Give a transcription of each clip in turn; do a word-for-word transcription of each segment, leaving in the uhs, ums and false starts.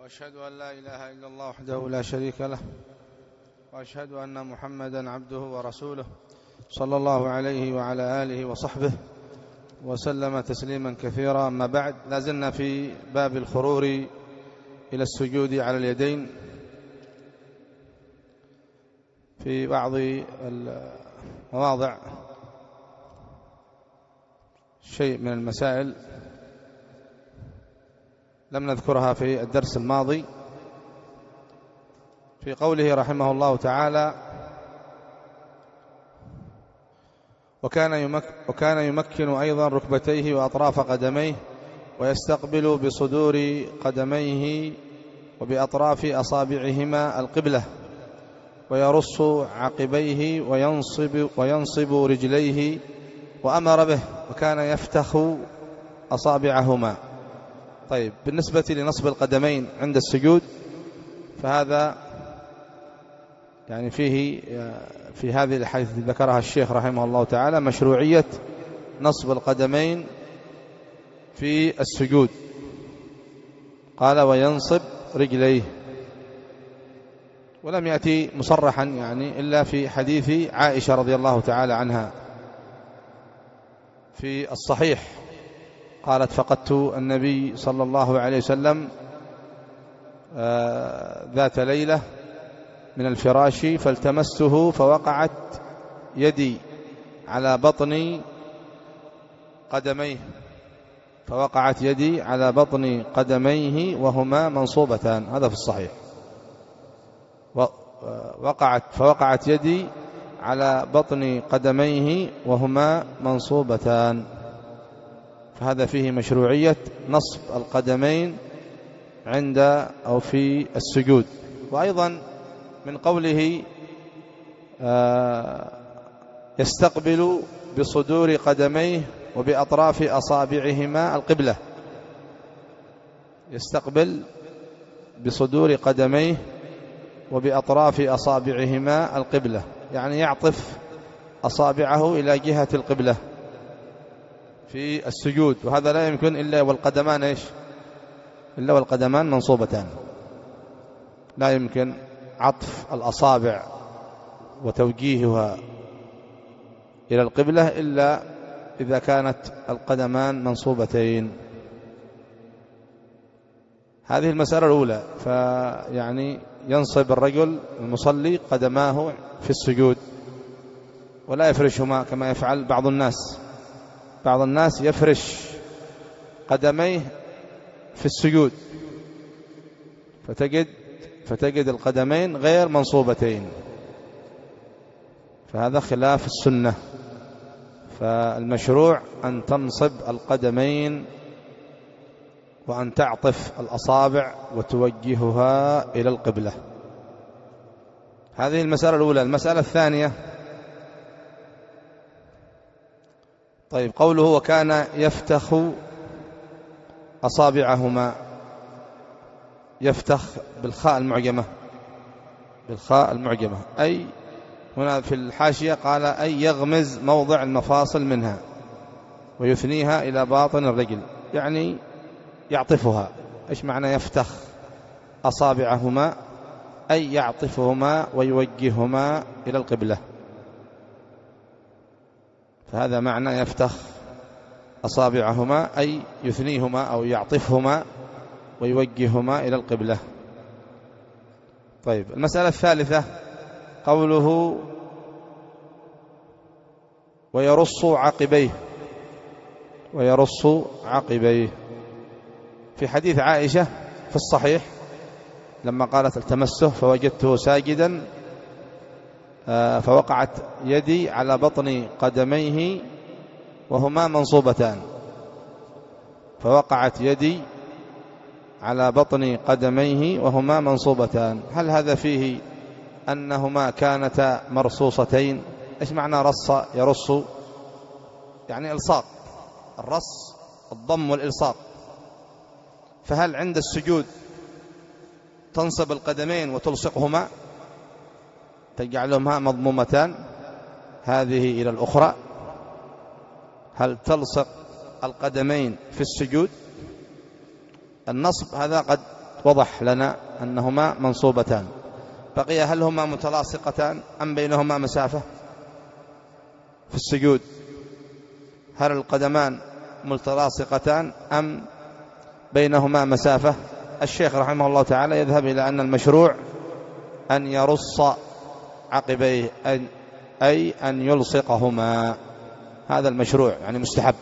وأشهد أن لا إله إلا الله وحده لا شريك له، وأشهد أن محمدا عبده ورسوله صلى الله عليه وعلى آله وصحبه وسلم تسليما كثيرا. أما بعد، لازلنا في باب الخرور إلى السجود على اليدين. في بعض المواضع شيء من المسائل لم نذكرها في الدرس الماضي، في قوله رحمه الله تعالى: وكان يمك وكان يمكن أيضا ركبتيه وأطراف قدميه، ويستقبل بصدور قدميه وبأطراف أصابعهما القبلة، ويرص عقبيه وينصب, وينصب رجليه، وأمر به، وكان يفتخ أصابعهما. طيب، بالنسبة لنصب القدمين عند السجود، فهذا يعني فيه في هذه الحديث ذكرها الشيخ رحمه الله تعالى مشروعية نصب القدمين في السجود. قال: وينصب رجليه، ولم يأتي مصرحا يعني إلا في حديث عائشة رضي الله تعالى عنها في الصحيح، قالت: فقدت النبي صلى الله عليه وسلم ذات ليلة من الفراش فالتمسته فوقعت يدي على بطن قدميه فوقعت يدي على بطن قدميه وهما منصوبتان. هذا في الصحيح. وقعت فوقعت يدي على بطن قدميه وهما منصوبتان. فهذا فيه مشروعية نصب القدمين عند أو في السجود. وأيضا من قوله يستقبل بصدور قدميه وبأطراف أصابعهما القبلة، يستقبل بصدور قدميه وبأطراف أصابعهما القبلة، يعني يعطف أصابعه إلى جهة القبلة في السجود. وهذا لا يمكن إلا والقدمان إيش؟ إلا والقدمان منصوبتان. لا يمكن عطف الأصابع وتوجيهها إلى القبلة إلا إذا كانت القدمان منصوبتين. هذه المسألة الأولى. فيعني ينصب الرجل المصلي قدماه في السجود ولا يفرشهما كما يفعل بعض الناس. بعض الناس يفرش قدميه في السجود، فتجد فتجد القدمين غير منصوبتين، فهذا خلاف السنة. فالمشروع أن تنصب القدمين وأن تعطف الأصابع وتوجهها إلى القبلة. هذه المسألة الأولى. المسألة الثانية، طيب، قوله وكان يفتخ أصابعهما، يفتخ بالخاء المعجمة، بالخاء المعجمة، أي هنا في الحاشية قال أي يغمز موضع المفاصل منها ويثنيها إلى باطن الرجل، يعني يعطفها. إيش معنى يفتخ أصابعهما؟ أي يعطفهما ويوجههما إلى القبلة. فهذا معنى يفتخ أصابعهما، أي يثنيهما أو يعطفهما ويوجههما إلى القبلة. طيب، المسألة الثالثة قوله ويرص عقبيه، ويرص عقبيه. في حديث عائشة في الصحيح لما قالت التمسه فوجدته ساجدا فوقعت يدي على بطن قدميه وهما منصوبتان، فوقعت يدي على بطن قدميه وهما منصوبتان. هل هذا فيه أنهما كانتا مرصوصتين؟ إيش معنى رص يرص؟ يعني إلصاق، الرص الضم والإلصاق. فهل عند السجود تنصب القدمين وتلصقهما تجعلهما مضمومتان هذه إلى الأخرى؟ هل تلصق القدمين في السجود؟ النصب هذا قد وضح لنا أنهما منصوبتان. بقي هل هما متلاصقتان أم بينهما مسافة في السجود؟ هل القدمان متلاصقتان أم بينهما مسافة؟ الشيخ رحمه الله تعالى يذهب إلى أن المشروع أن يرص عقبيه، أي أن يلصقهما. هذا المشروع يعني مستحب،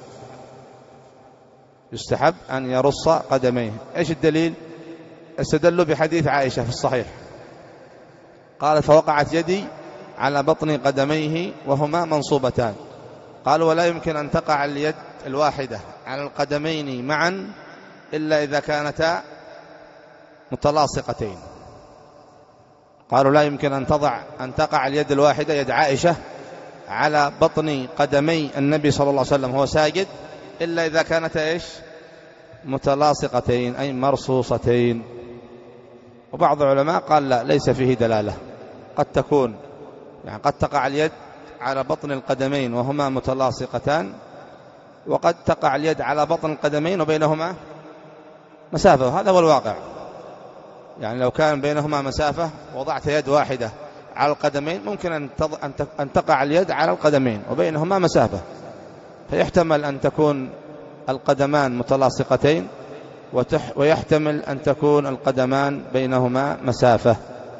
يستحب أن يرص قدميه. إيش الدليل؟ استدلوا بحديث عائشة في الصحيح، قالت فوقعت يدي على بطن قدميه وهما منصوبتان. قالوا ولا يمكن أن تقع اليد الواحدة على القدمين معا إلا إذا كانتا متلاصقتين. قالوا لا يمكن أن تضع أن تقع اليد الواحدة يد عائشة على بطن قدمي النبي صلى الله عليه وسلم هو ساجد إلا إذا كانتا إيش؟ متلاصقتين أي مرصوصتين. وبعض العلماء قال لا، ليس فيه دلالة، قد تكون يعني قد تقع اليد على بطن القدمين وهما متلاصقتان، وقد تقع اليد على بطن القدمين وبينهما مسافة، وهذا هو الواقع. يعني لو كان بينهما مسافة وضعت يد واحدة على القدمين ممكن أن تقع اليد على القدمين وبينهما مسافة، فيحتمل أن تكون القدمان متلاصقتين ويحتمل أن تكون القدمان بينهما مسافة.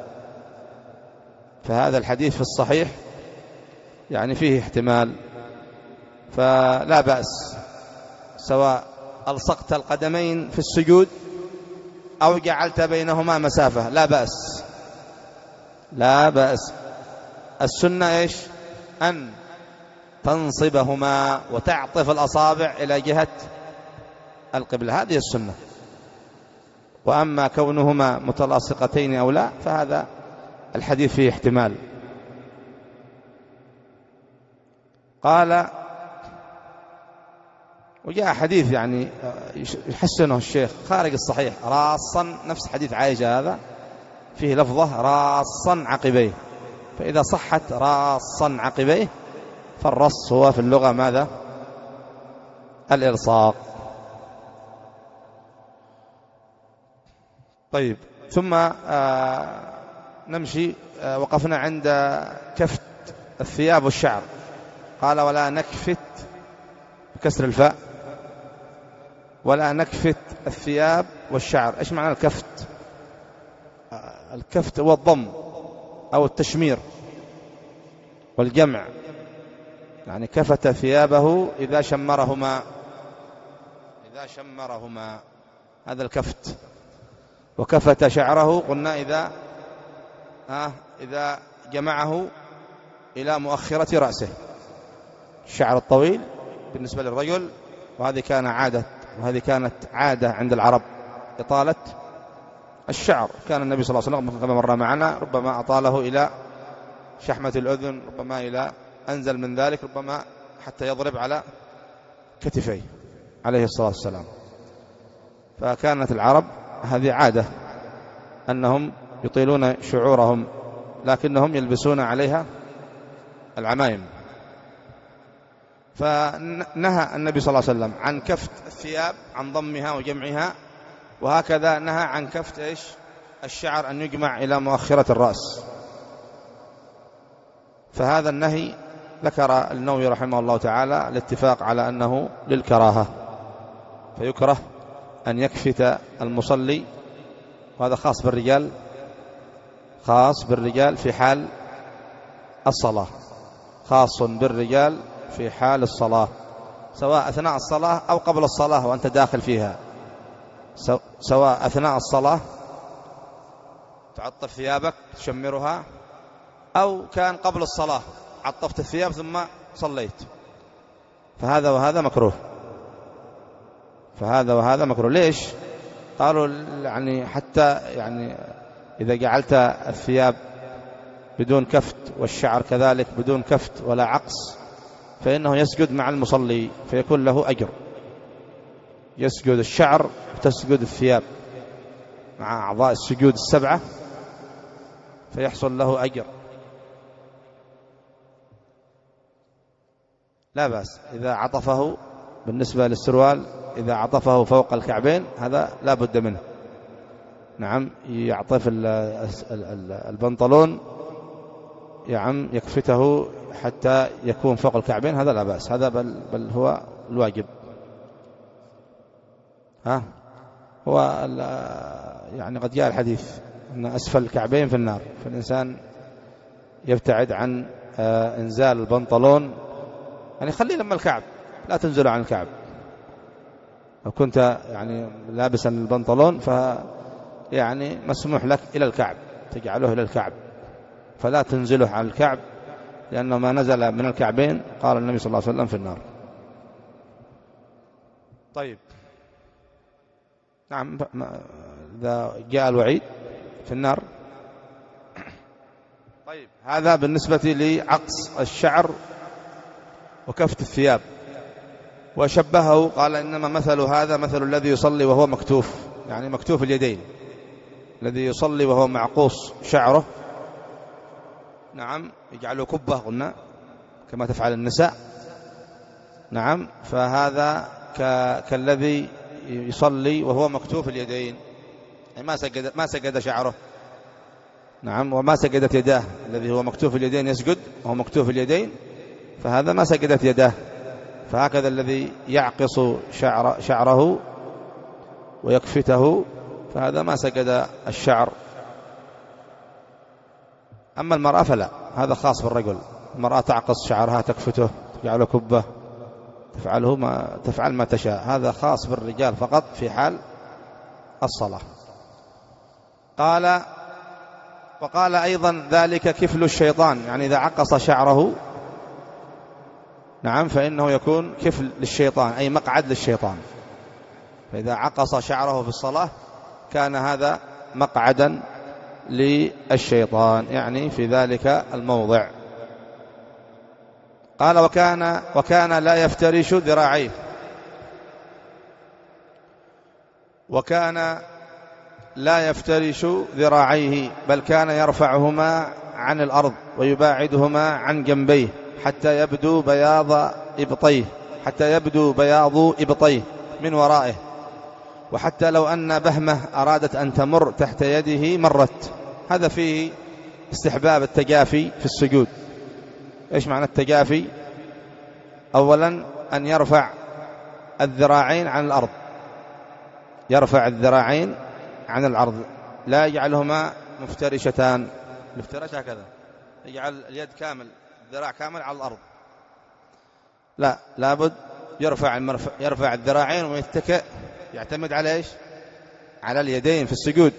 فهذا الحديث في الصحيح يعني فيه احتمال، فلا بأس سواء ألصقت القدمين في السجود أو جعلت بينهما مسافة، لا بأس، لا بأس. السنة إيش؟ أن تنصبهما وتعطف الأصابع إلى جهة القبلة، هذه السنة. وأما كونهما متلاصقتين أو لا فهذا الحديث فيه احتمال. قال وجاء حديث يعني يحسنه الشيخ خارج الصحيح، راصا، نفس حديث عائشة هذا فيه لفظة راصا عقبيه، فإذا صحت راصا عقبيه فالرص هو في اللغة ماذا؟ الإلصاق. طيب، ثم آه نمشي. آه وقفنا عند كفت الثياب والشعر. قال ولا نكفت بكسر الفاء، ولا نكفت الثياب والشعر. إيش معنى الكفت؟ آه الكفت هو الضم أو التشمير والجمع، يعني كفت ثيابه إذا شمرهما، إذا شمرهما هذا الكفت. وكفت شعره قلنا إذا آه إذا جمعه إلى مؤخرة رأسه، الشعر الطويل بالنسبة للرجل، وهذه كان عادة وهذه كانت عادة عند العرب إطالة الشعر. كان النبي صلى الله عليه وسلم كما مر معنا ربما أطاله إلى شحمة الأذن، ربما إلى أنزل من ذلك، ربما حتى يضرب على كتفيه عليه الصلاة والسلام. فكانت العرب هذه عادة أنهم يطيلون شعورهم، لكنهم يلبسون عليها العمائم. فنهى النبي صلى الله عليه وسلم عن كفت الثياب، عن ضمها وجمعها، وهكذا نهى عن كفت إيش؟ الشعر، أن يجمع إلى مؤخرة الرأس. فهذا النهي ذكر النووي رحمه الله تعالى الاتفاق على أنه للكراهة، فيكره أن يكفت المصلي، وهذا خاص بالرجال، خاص بالرجال في حال الصلاة، خاص بالرجال في حال الصلاة، سواء أثناء الصلاة أو قبل الصلاة وأنت داخل فيها، سواء أثناء الصلاة تعطف ثيابك تشمرها، أو كان قبل الصلاة عطفت الثياب ثم صليت، فهذا وهذا مكروه، فهذا وهذا مكروه. ليش؟ قالوا يعني حتى يعني إذا جعلت الثياب بدون كفت والشعر كذلك بدون كفت ولا عقص فإنه يسجد مع المصلي فيكون له أجر، يسجد الشعر وتسجد الثياب مع أعضاء السجود السبعة فيحصل له أجر. لا بأس إذا عطفه بالنسبة للسروال، إذا عطفه فوق الكعبين هذا لا بد منه، نعم يعطف البنطلون نعم يكفته حتى يكون فوق الكعبين، هذا لا بأس، هذا بل, بل هو الواجب. ها هو يعني قد جاء الحديث أن أسفل الكعبين في النار، فالإنسان يبتعد عن إنزال البنطلون، يعني خليه لما الكعب، لا تنزل عن الكعب. لو كنت يعني لابسا البنطلون ف يعني مسموح لك إلى الكعب، تجعله إلى الكعب، فلا تنزله عن الكعب، لأنه ما نزل من الكعبين قال النبي صلى الله عليه وسلم في النار. طيب نعم، إذا جاء الوعيد في النار. طيب هذا بالنسبة لعقص الشعر وكفت الثياب. وشبهه قال إنما مثل هذا مثل الذي يصلي وهو مكتوف، يعني مكتوف اليدين، الذي يصلي وهو معقوص شعره، نعم يجعله كبة قلنا كما تفعل النساء، نعم فهذا كالذي يصلي وهو مكتوف اليدين، يعني ما سجد ما سجد شعره، نعم وما سجدت يداه، الذي هو مكتوف اليدين يسجد وهو مكتوف اليدين، فهذا ما سجدت يداه. فهكذا الذي يعقص شعر شعره ويكفته فهذا ما سجد الشعر. أما المرأة فلا، هذا خاص بالرجل، المرأة تعقص شعرها تكفته تجعله كبة، تفعله ما تفعل ما تشاء، هذا خاص بالرجال فقط في حال الصلاة. قال وقال أيضا ذلك كفل الشيطان، يعني إذا عقص شعره نعم فإنه يكون كفل للشيطان، أي مقعد للشيطان، فإذا عقص شعره في الصلاة كان هذا مقعدا للشيطان، يعني في ذلك الموضع. قال وكان وكان لا يفترش ذراعيه، وكان لا يفترش ذراعيه بل كان يرفعهما عن الأرض ويباعدهما عن جنبيه حتى يبدو بياض إبطيه حتى يبدو بياض إبطيه من ورائه، وحتى لو أن بهمة أرادت أن تمر تحت يده مرت. هذا فيه استحباب التجافي في السجود. إيش معنى التجافي؟ أولا أن يرفع الذراعين عن الأرض، يرفع الذراعين عن الأرض، لا يجعلهما مفترشتان، الافتراش هكذا يجعل اليد كامل الذراع كامل على الأرض، لا، لابد يرفع يرفع الذراعين ويتكئ، يعتمد على إيش؟ على اليدين في السجود.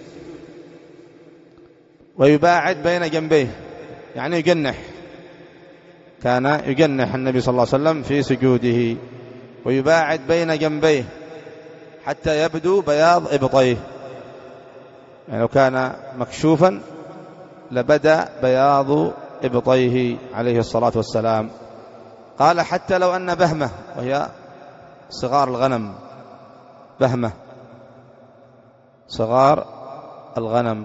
ويباعد بين جنبيه، يعني يجنح، كان يجنح النبي صلى الله عليه وسلم في سجوده. ويباعد بين جنبيه حتى يبدو بياض إبطيه، يعني لو كان مكشوفا لبدأ بياض إبطيه عليه الصلاة والسلام. قال حتى لو أن بهمة، وهي صغار الغنم، بهمة صغار الغنم،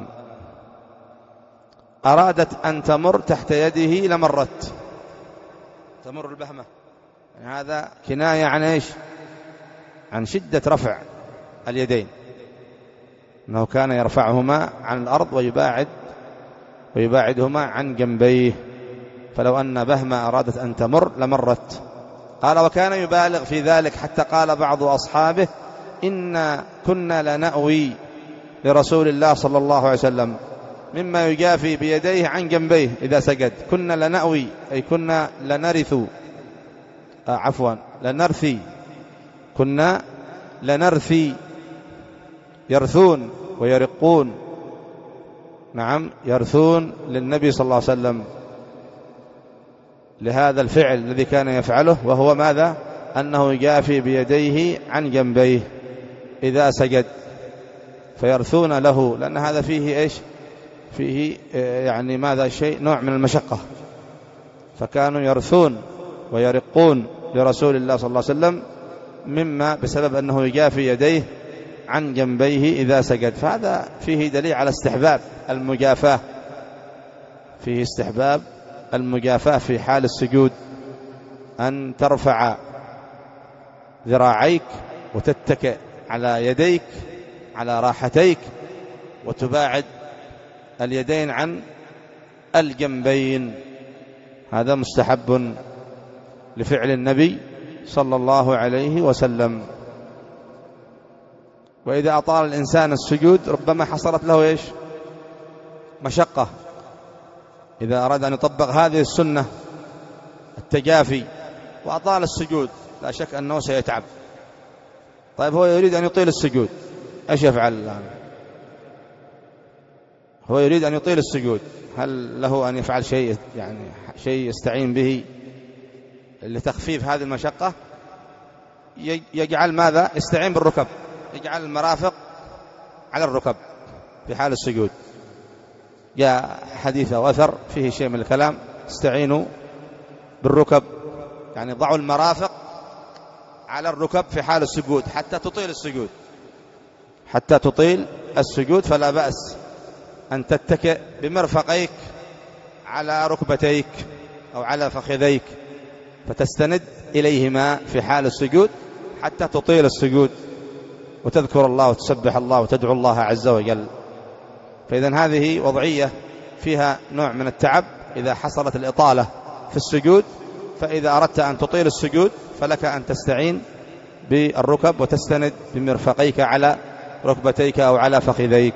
أرادت أن تمر تحت يده لمرت، تمر البهمة، يعني هذا كناية عن إيش؟ عن شدة رفع اليدين، أنه كان يرفعهما عن الأرض ويباعد ويباعدهما عن جنبيه، فلو أن بهمة أرادت أن تمر لمرت. قال وكان يبالغ في ذلك حتى قال بعض أصحابه إن كنا لنأوي لرسول الله صلى الله عليه وسلم مما يجافي بيديه عن جنبيه إذا سجد. كنا لنأوي أي كنا لنرث آه عفوا لنرثي كنا لنرثي يرثون ويرقون، نعم يرثون للنبي صلى الله عليه وسلم لهذا الفعل الذي كان يفعله، وهو ماذا؟ أنه يجافي بيديه عن جنبيه إذا سجد، فيرثون له، لأن هذا فيه إيش؟ فيه يعني ماذا؟ شيء نوع من المشقة، فكانوا يرثون ويرقون لرسول الله صلى الله عليه وسلم مما بسبب أنه يجافي يديه عن جنبيه إذا سجد. فهذا فيه دليل على استحباب المجافاة، فيه استحباب المجافاة في حال السجود، أن ترفع ذراعيك وتتكئ على يديك على راحتيك وتباعد اليدين عن الجنبين. هذا مستحب لفعل النبي صلى الله عليه وسلم. وإذا أطال الإنسان السجود ربما حصلت له إيش؟ مشقة. إذا أراد أن يطبق هذه السنة التجافي وأطال السجود لا شك أنه سيتعب. طيب هو يريد أن يطيل السجود، إيش يفعل الآن؟ هو يريد أن يطيل السجود، هل له أن يفعل شيء يعني شيء يستعين به لتخفيف هذه المشقة؟ يجعل ماذا؟ يستعين بالركب، يجعل المرافق على الركب في حال السجود. جاء حديث وأثر فيه شيء من الكلام، استعينوا بالركب، يعني ضعوا المرافق على الركب في حال السجود حتى تطيل السجود، حتى تطيل السجود. فلا بأس أن تتكئ بمرفقيك على ركبتيك أو على فخذيك فتستند إليهما في حال السجود حتى تطيل السجود وتذكر الله وتسبح الله وتدعو الله عز وجل. فإذن هذه وضعية فيها نوع من التعب إذا حصلت الإطالة في السجود. فإذا أردت أن تطيل السجود فلك أن تستعين بالركب وتستند بمرفقيك على ركبتيك أو على فخذيك.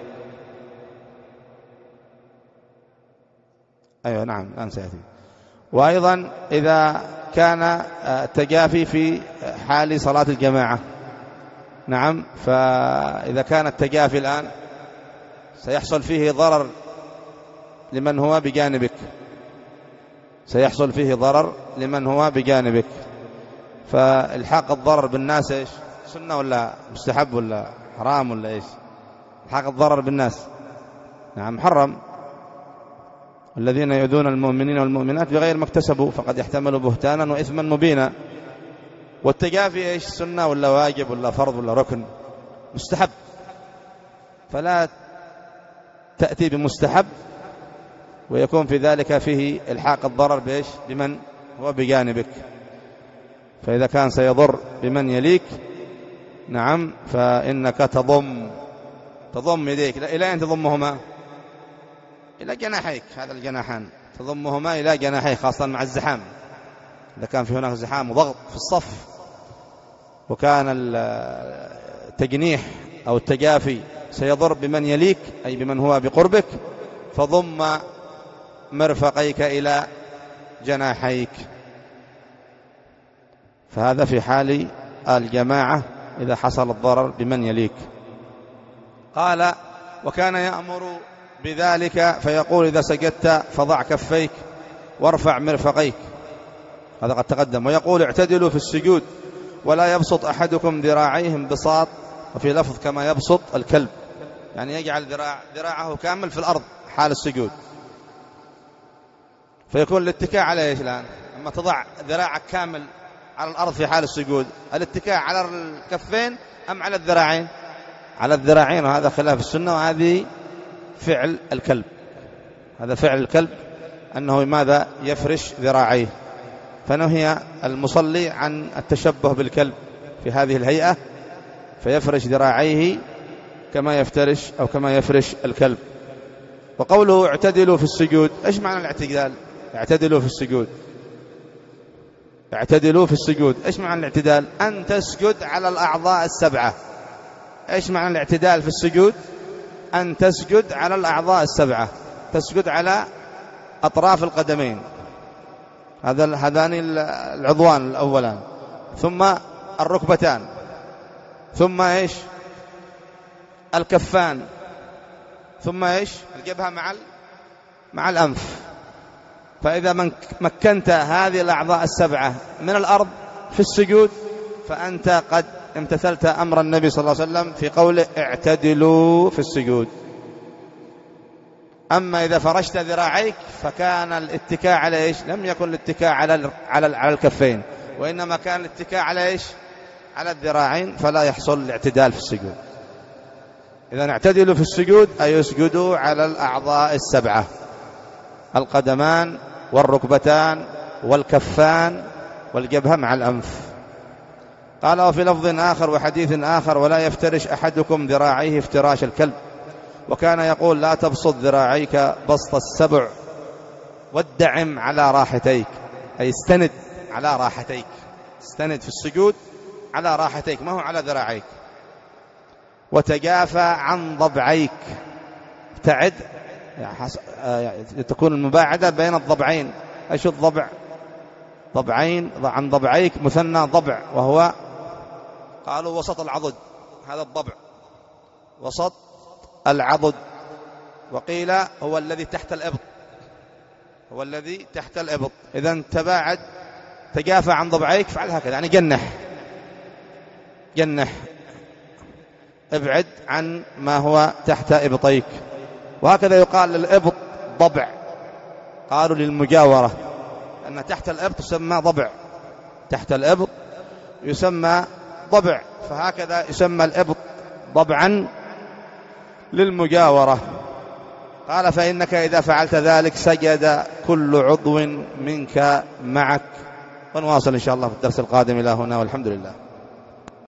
أيوة نعم الآن سيأتي. وأيضا إذا كان التجافي في حال صلاة الجماعة، نعم، فإذا كان التجافي الآن سيحصل فيه ضرر لمن هو بجانبك، سيحصل فيه ضرر لمن هو بجانبك. فالحاق الضرر بالناس إيش؟ سنة ولا مستحب ولا حرام ولا إيش؟ الحاق الضرر بالناس نعم محرم. الذين يؤذون المؤمنين والمؤمنات بغير ما اكتسبوا فقد يحتملوا بهتانا وإثما مبينا. والتجافي إيش؟ سنة ولا واجب ولا فرض ولا ركن؟ مستحب. فلا تأتي بمستحب ويكون في ذلك فيه الحاق الضرر بإيش؟ بمن هو بجانبك. فإذا كان سيضر بمن يليك، نعم، فإنك تضم تضم يديك. إلى أين تضمهما؟ إلى جناحيك، هذا الجناحان تضمهما إلى جناحيك، خاصة مع الزحام. إذا كان في هناك زحام وضغط في الصف وكان التجنيح أو التجافي سيضر بمن يليك أي بمن هو بقربك، فضم مرفقيك إلى جناحيك. فهذا في حال الجماعة إذا حصل الضرر بمن يليك. قال: وكان يأمر بذلك فيقول: إذا سجدت فضع كفيك وارفع مرفقيك. هذا قد تقدم. ويقول: اعتدلوا في السجود ولا يبسط أحدكم ذراعيه انبساط، وفي لفظ كما يبسط الكلب، يعني يجعل ذراع ذراعه كامل في الأرض حال السجود. فيكون الاتكاء على إيش الآن؟ أما تضع ذراعك كامل على الأرض في حال السجود، الاتكاء على الكفين أم على الذراعين؟ على الذراعين، وهذا خلاف السنة، وهذه فعل الكلب. هذا فعل الكلب أنه ماذا؟ يفرش ذراعيه. فنهي المصلي عن التشبه بالكلب في هذه الهيئة، فيفرش ذراعيه كما يفترش أو كما يفرش الكلب. وقوله اعتدلوا في السجود، إيش معنى الاعتدال؟ اعتدلوا في السجود، اعتدلوا في السجود، إيش معنى الاعتدال؟ أن تسجد على الأعضاء السبعة. إيش معنى الاعتدال في السجود؟ أن تسجد على الأعضاء السبعة، تسجد على أطراف القدمين، هذا هذان العضوان الأولان، ثم الركبتان، ثم إيش؟ الكفان، ثم إيش؟ الجبهة مع مع الأنف. فإذا من مكنت هذه الأعضاء السبعة من الأرض في السجود فأنت قد امتثلت أمر النبي صلى الله عليه وسلم في قوله اعتدلوا في السجود. أما إذا فرشت ذراعيك فكان الاتكاء على إيش؟ لم يكن الاتكاء على على على الكفين، وإنما كان الاتكاء على إيش؟ على الذراعين، فلا يحصل الاعتدال في السجود. إذا اعتدلوا في السجود أي يسجدوا على الأعضاء السبعة: القدمان والركبتان والكفان والجبهة مع الأنف. قال: وفي لفظ آخر وحديث آخر: ولا يفترش أحدكم ذراعيه افتراش الكلب، وكان يقول لا تبسط ذراعيك بسط السبع وادعم على راحتيك، أي استند على راحتيك، استند في السجود على راحتيك ما هو على ذراعيك. وتجافى عن ضبعيك، ابتعد يعني تكون المباعدة بين الضبعين. ايش الضبع؟ ضبعين عن ضبعيك مثنى ضبع، وهو قالوا وسط العضد، هذا الضبع وسط العضد. وقيل هو الذي تحت الإبط، هو الذي تحت الإبط. إذن تباعد تجافى عن ضبعيك، فعل هكذا يعني جنح جنح ابعد عن ما هو تحت إبطيك. وهكذا يقال للإبط ضبع، قالوا للمجاورة أن تحت الإبط يسمى ضبع، تحت الإبط يسمى ضبع، فهكذا يسمى الإبط ضبعا للمجاورة. قال فإنك إذا فعلت ذلك سجد كل عضو منك معك. ونواصل إن شاء الله في الدرس القادم. إلى هنا والحمد لله.